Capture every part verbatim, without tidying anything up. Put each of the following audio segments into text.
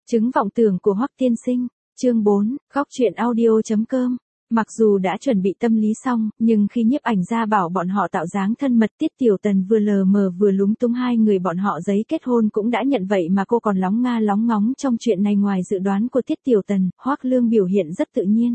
Chứng vọng tưởng của Hoắc tiên sinh, chương bốn, góc truyện audio chấm com. Mặc dù đã chuẩn bị tâm lý xong, nhưng khi nhiếp ảnh gia bảo bọn họ tạo dáng thân mật, Tiết Tiểu Tần vừa lờ mờ vừa lúng túng hai người bọn họ giấy kết hôn cũng đã nhận vậy mà cô còn lóng nga lóng ngóng trong chuyện này. Ngoài dự đoán của Tiết Tiểu Tần, Hoắc Lương biểu hiện rất tự nhiên.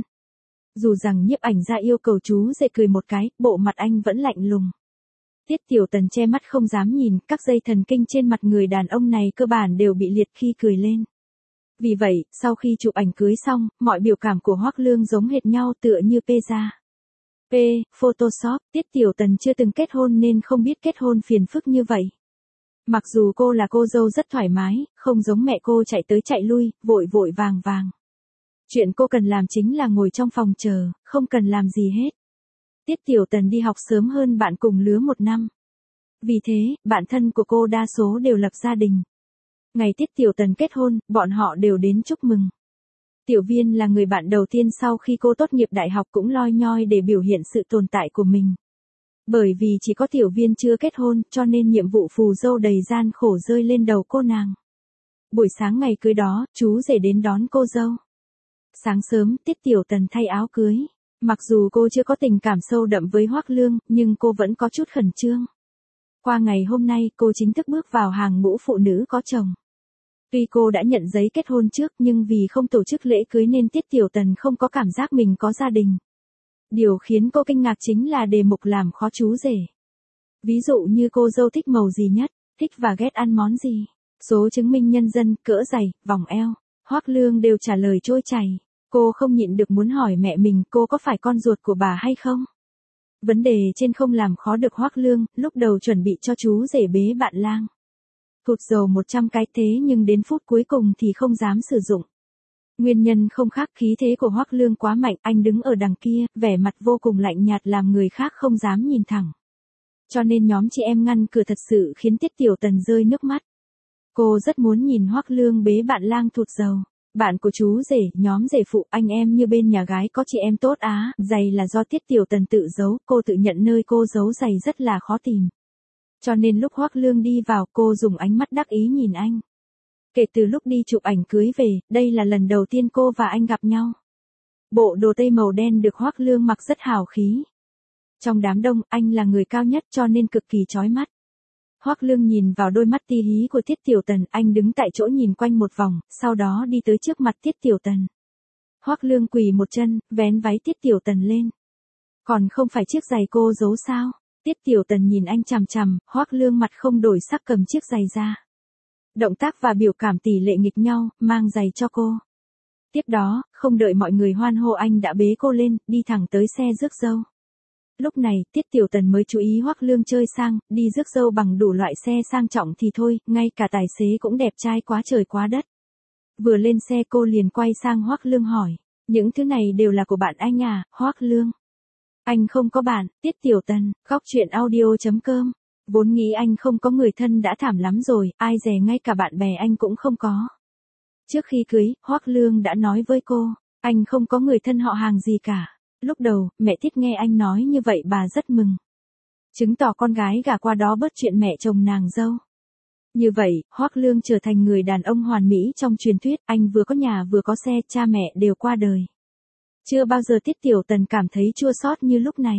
Dù rằng nhiếp ảnh gia yêu cầu chú rể cười một cái, bộ mặt anh vẫn lạnh lùng. Tiết Tiểu Tần che mắt không dám nhìn, các dây thần kinh trên mặt người đàn ông này cơ bản đều bị liệt khi cười lên. Vì vậy, sau khi chụp ảnh cưới xong, mọi biểu cảm của Hoắc Lương giống hệt nhau tựa như P ra. P, Photoshop, Tiết Tiểu Tần chưa từng kết hôn nên không biết kết hôn phiền phức như vậy. Mặc dù cô là cô dâu rất thoải mái, không giống mẹ cô chạy tới chạy lui, vội vội vàng vàng. Chuyện cô cần làm chính là ngồi trong phòng chờ, không cần làm gì hết. Tiết Tiểu Tần đi học sớm hơn bạn cùng lứa một năm. Vì thế, bạn thân của cô đa số đều lập gia đình. Ngày Tiết Tiểu Tần kết hôn, bọn họ đều đến chúc mừng. Tiểu Viên là người bạn đầu tiên sau khi cô tốt nghiệp đại học cũng loi nhoi để biểu hiện sự tồn tại của mình. Bởi vì chỉ có Tiểu Viên chưa kết hôn, cho nên nhiệm vụ phù dâu đầy gian khổ rơi lên đầu cô nàng. Buổi sáng ngày cưới đó, chú rể đến đón cô dâu. Sáng sớm, Tiết Tiểu Tần thay áo cưới. Mặc dù cô chưa có tình cảm sâu đậm với Hoắc Lương, nhưng cô vẫn có chút khẩn trương. Qua ngày hôm nay, cô chính thức bước vào hàng ngũ phụ nữ có chồng. Tuy cô đã nhận giấy kết hôn trước nhưng vì không tổ chức lễ cưới nên Tiết Tiểu Tần không có cảm giác mình có gia đình. Điều khiến cô kinh ngạc chính là đề mục làm khó chú rể. Ví dụ như cô dâu thích màu gì nhất, thích và ghét ăn món gì, số chứng minh nhân dân, cỡ giày, vòng eo. Hoắc Lương đều trả lời trôi chảy. Cô không nhịn được muốn hỏi mẹ mình cô có phải con ruột của bà hay không? Vấn đề trên không làm khó được Hoắc Lương, lúc đầu chuẩn bị cho chú rể bế bạn lang. Thụt dầu một trăm cái thế nhưng đến phút cuối cùng thì không dám sử dụng. Nguyên nhân không khác khí thế của Hoắc Lương quá mạnh, anh đứng ở đằng kia, vẻ mặt vô cùng lạnh nhạt làm người khác không dám nhìn thẳng. Cho nên nhóm chị em ngăn cửa thật sự khiến Tiết Tiểu Tần rơi nước mắt. Cô rất muốn nhìn Hoắc Lương bế bạn lang thụt dầu. Bạn của chú rể, nhóm rể phụ, anh em như bên nhà gái có chị em tốt á, giày là do Tiết Tiểu Tần tự giấu, cô tự nhận nơi cô giấu giày rất là khó tìm. Cho nên lúc Hoắc Lương đi vào cô dùng ánh mắt đắc ý nhìn anh. Kể từ lúc đi chụp ảnh cưới về, đây là lần đầu tiên cô và anh gặp nhau. Bộ đồ tây màu đen được Hoắc Lương mặc rất hào khí. Trong đám đông, anh là người cao nhất cho nên cực kỳ chói mắt. Hoắc Lương nhìn vào đôi mắt ti hí của Tiết Tiểu Tần, anh đứng tại chỗ nhìn quanh một vòng, sau đó đi tới trước mặt Tiết Tiểu Tần. Hoắc Lương quỳ một chân, vén váy Tiết Tiểu Tần lên. Còn không phải chiếc giày cô giấu sao? Tiết Tiểu Tần nhìn anh chằm chằm, Hoắc Lương mặt không đổi sắc cầm chiếc giày ra. Động tác và biểu cảm tỷ lệ nghịch nhau, mang giày cho cô. Tiếp đó, không đợi mọi người hoan hô anh đã bế cô lên, đi thẳng tới xe rước dâu. Lúc này, Tiết Tiểu Tần mới chú ý Hoắc Lương chơi sang, đi rước dâu bằng đủ loại xe sang trọng thì thôi, ngay cả tài xế cũng đẹp trai quá trời quá đất. Vừa lên xe cô liền quay sang Hoắc Lương hỏi, những thứ này đều là của bạn anh à, Hoắc Lương? Anh không có bạn, Tiết Tiểu Tần, góc truyện audio chấm com. Vốn nghĩ anh không có người thân đã thảm lắm rồi, ai dè ngay cả bạn bè anh cũng không có. Trước khi cưới, Hoắc Lương đã nói với cô, anh không có người thân họ hàng gì cả. Lúc đầu, mẹ Tiết nghe anh nói như vậy bà rất mừng. Chứng tỏ con gái gả qua đó bớt chuyện mẹ chồng nàng dâu. Như vậy, Hoắc Lương trở thành người đàn ông hoàn mỹ trong truyền thuyết, anh vừa có nhà vừa có xe, cha mẹ đều qua đời. Chưa bao giờ Tiết Tiểu Tần cảm thấy chua xót như lúc này.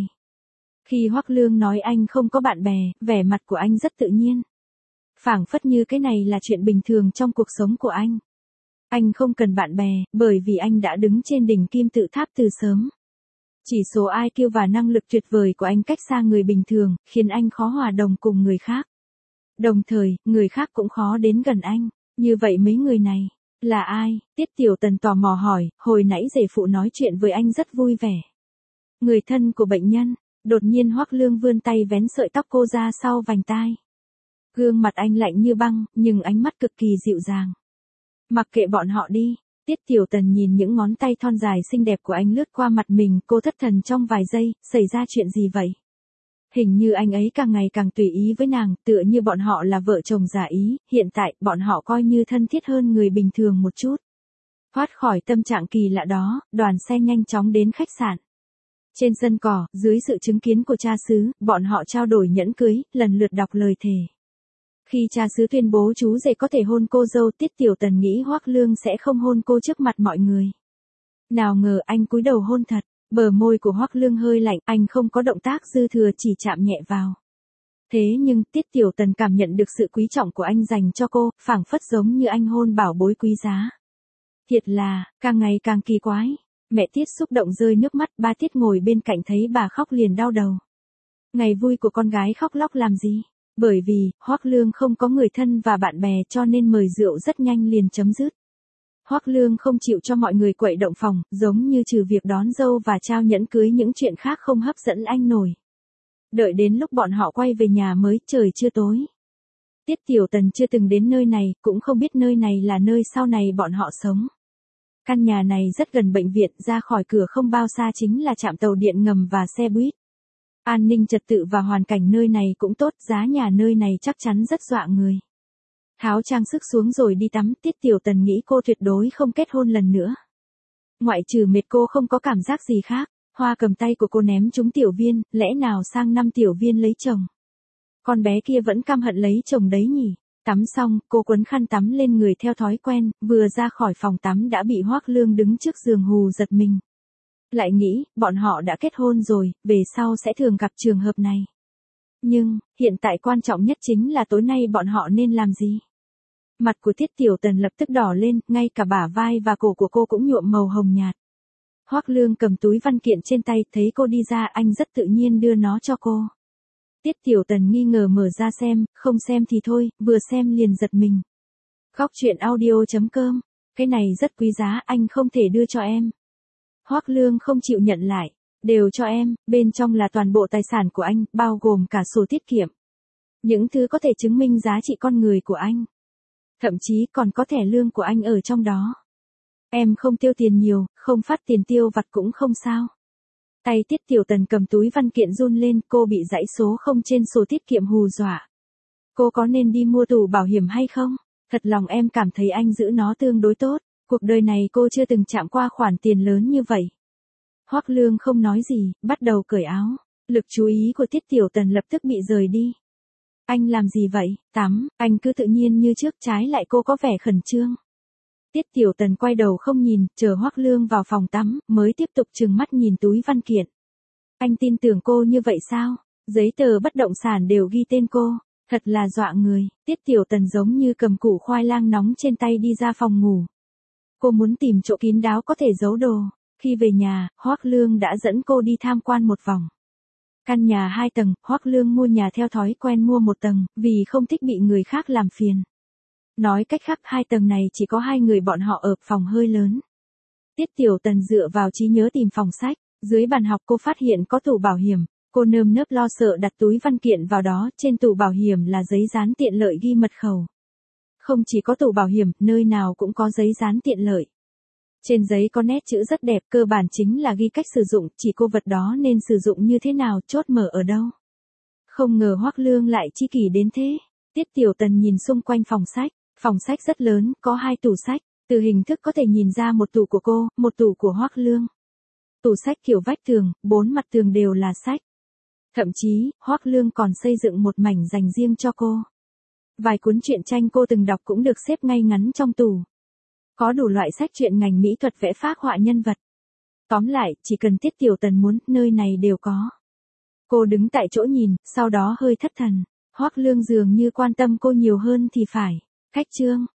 Khi Hoắc Lương nói anh không có bạn bè, vẻ mặt của anh rất tự nhiên. Phảng phất như cái này là chuyện bình thường trong cuộc sống của anh. Anh không cần bạn bè, bởi vì anh đã đứng trên đỉnh kim tự tháp từ sớm. Chỉ số i kiu và năng lực tuyệt vời của anh cách xa người bình thường, khiến anh khó hòa đồng cùng người khác. Đồng thời, người khác cũng khó đến gần anh. Như vậy mấy người này, là ai? Tiết Tiểu Tần tò mò hỏi, hồi nãy rể phụ nói chuyện với anh rất vui vẻ. Người thân của bệnh nhân. Đột nhiên Hoắc Lương vươn tay vén sợi tóc cô ra sau vành tai. Gương mặt anh lạnh như băng, nhưng ánh mắt cực kỳ dịu dàng. Mặc kệ bọn họ đi. Tiết Tiểu Tần nhìn những ngón tay thon dài xinh đẹp của anh lướt qua mặt mình, cô thất thần trong vài giây, xảy ra chuyện gì vậy? Hình như anh ấy càng ngày càng tùy ý với nàng, tựa như bọn họ là vợ chồng giả ý, hiện tại bọn họ coi như thân thiết hơn người bình thường một chút. Thoát khỏi tâm trạng kỳ lạ đó, đoàn xe nhanh chóng đến khách sạn. Trên sân cỏ, dưới sự chứng kiến của cha xứ, bọn họ trao đổi nhẫn cưới, lần lượt đọc lời thề. Khi cha xứ tuyên bố chú rể có thể hôn cô dâu, Tiết Tiểu Tần nghĩ Hoắc Lương sẽ không hôn cô trước mặt mọi người. Nào ngờ anh cúi đầu hôn thật, bờ môi của Hoắc Lương hơi lạnh, anh không có động tác dư thừa, chỉ chạm nhẹ vào. Thế nhưng Tiết Tiểu Tần cảm nhận được sự quý trọng của anh dành cho cô, phảng phất giống như anh hôn bảo bối quý giá. Thiệt là, càng ngày càng kỳ quái. Mẹ Tiết xúc động rơi nước mắt, ba Tiết ngồi bên cạnh thấy bà khóc liền đau đầu. Ngày vui của con gái khóc lóc làm gì? Bởi vì, Hoắc Lương không có người thân và bạn bè cho nên mời rượu rất nhanh liền chấm dứt. Hoắc Lương không chịu cho mọi người quậy động phòng, giống như trừ việc đón dâu và trao nhẫn cưới những chuyện khác không hấp dẫn anh nổi. Đợi đến lúc bọn họ quay về nhà mới trời chưa tối. Tiết Tiểu Tần chưa từng đến nơi này, cũng không biết nơi này là nơi sau này bọn họ sống. Căn nhà này rất gần bệnh viện, ra khỏi cửa không bao xa chính là trạm tàu điện ngầm và xe buýt. An ninh trật tự và hoàn cảnh nơi này cũng tốt, giá nhà nơi này chắc chắn rất dọa người. Tháo trang sức xuống rồi đi tắm, Tiết Tiểu Tần nghĩ cô tuyệt đối không kết hôn lần nữa. Ngoại trừ mệt cô không có cảm giác gì khác. Hoa cầm tay của cô ném trúng Tiểu Viên, lẽ nào sang năm Tiểu Viên lấy chồng? Con bé kia vẫn căm hận lấy chồng đấy nhỉ? Tắm xong, cô quấn khăn tắm lên người theo thói quen, vừa ra khỏi phòng tắm đã bị Hoắc Lương đứng trước giường hù giật mình. Lại nghĩ, bọn họ đã kết hôn rồi, về sau sẽ thường gặp trường hợp này. Nhưng, hiện tại quan trọng nhất chính là tối nay bọn họ nên làm gì? Mặt của Tiết Tiểu Tần lập tức đỏ lên, ngay cả bả vai và cổ của cô cũng nhuộm màu hồng nhạt. Hoắc Lương cầm túi văn kiện trên tay, thấy cô đi ra, anh rất tự nhiên đưa nó cho cô. Tiết Tiểu Tần nghi ngờ mở ra xem, không xem thì thôi, vừa xem liền giật mình. Góc truyện audio chấm com, cái này rất quý giá, anh không thể đưa cho em. Hoắc Lương không chịu nhận lại, đều cho em, bên trong là toàn bộ tài sản của anh, bao gồm cả sổ tiết kiệm. Những thứ có thể chứng minh giá trị con người của anh. Thậm chí còn có thẻ lương của anh ở trong đó. Em không tiêu tiền nhiều, không phát tiền tiêu vặt cũng không sao. Tay Tiết Tiểu Tần cầm túi văn kiện run lên, cô bị dãy số không trên sổ tiết kiệm hù dọa. Cô có nên đi mua tủ bảo hiểm hay không? Thật lòng em cảm thấy anh giữ nó tương đối tốt. Cuộc đời này cô chưa từng chạm qua khoản tiền lớn như vậy. Hoắc Lương không nói gì, bắt đầu cởi áo. Lực chú ý của Tiết Tiểu Tần lập tức bị rời đi. Anh làm gì vậy? Tắm, anh cứ tự nhiên như trước, trái lại cô có vẻ khẩn trương. Tiết Tiểu Tần quay đầu không nhìn, chờ Hoắc Lương vào phòng tắm, mới tiếp tục trừng mắt nhìn túi văn kiện. Anh tin tưởng cô như vậy sao? Giấy tờ bất động sản đều ghi tên cô. Thật là dọa người. Tiết Tiểu Tần giống như cầm củ khoai lang nóng trên tay đi ra phòng ngủ. Cô muốn tìm chỗ kín đáo có thể giấu đồ. Khi về nhà, Hoắc Lương đã dẫn cô đi tham quan một vòng. Căn nhà hai tầng, Hoắc Lương mua nhà theo thói quen mua một tầng, vì không thích bị người khác làm phiền. Nói cách khác, hai tầng này chỉ có hai người bọn họ ở, phòng hơi lớn. Tiết Tiểu Tần dựa vào trí nhớ tìm phòng sách, dưới bàn học cô phát hiện có tủ bảo hiểm, cô nơm nớp lo sợ đặt túi văn kiện vào đó, trên tủ bảo hiểm là giấy dán tiện lợi ghi mật khẩu. Không chỉ có tủ bảo hiểm, nơi nào cũng có giấy dán tiện lợi. Trên giấy có nét chữ rất đẹp, cơ bản chính là ghi cách sử dụng, chỉ cô vật đó nên sử dụng như thế nào, chốt mở ở đâu. Không ngờ Hoắc Lương lại chi kỷ đến thế. Tiết Tiểu Tần nhìn xung quanh phòng sách, phòng sách rất lớn, có hai tủ sách, từ hình thức có thể nhìn ra một tủ của cô, một tủ của Hoắc Lương. Tủ sách kiểu vách tường, bốn mặt tường đều là sách. Thậm chí, Hoắc Lương còn xây dựng một mảnh dành riêng cho cô. Vài cuốn truyện tranh cô từng đọc cũng được xếp ngay ngắn trong tủ. Có đủ loại sách truyện ngành mỹ thuật, vẽ phác họa nhân vật. Tóm lại, chỉ cần Tiết Tiểu Tần muốn, nơi này đều có. Cô đứng tại chỗ nhìn, sau đó hơi thất thần. Hoắc Lương dường như quan tâm cô nhiều hơn thì phải. Khách trương.